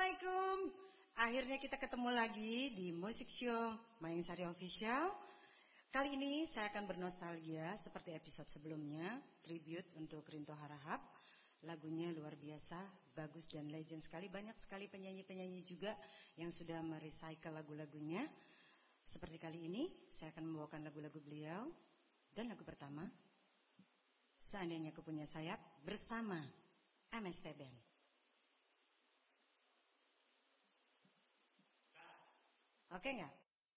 Assalamualaikum. Akhirnya kita ketemu lagi di Musik Show Mayang Sari Official. Kali ini saya akan bernostalgia seperti episode sebelumnya, tribute untuk Rinto Harahap. Lagunya luar biasa, bagus dan legend sekali. Banyak sekali penyanyi-penyanyi juga yang sudah merecycle lagu-lagunya. Seperti kali ini, saya akan membawakan lagu-lagu beliau. Dan lagu pertama, Seandainya Ku Punya Sayap bersama MST Band. Oke nggak?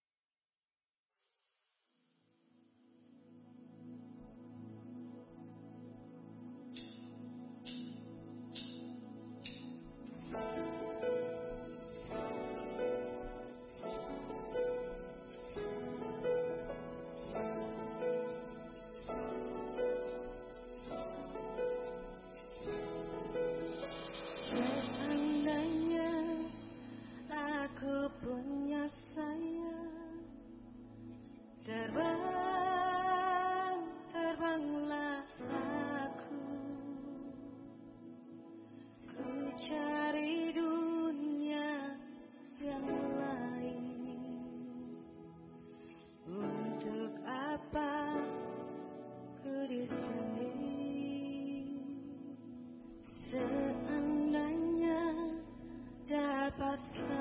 Seandainya aku punya sayap, terbanglah aku. Ku cari dunia yang lain. Untuk apa ku di sini? Seandainya dapatkan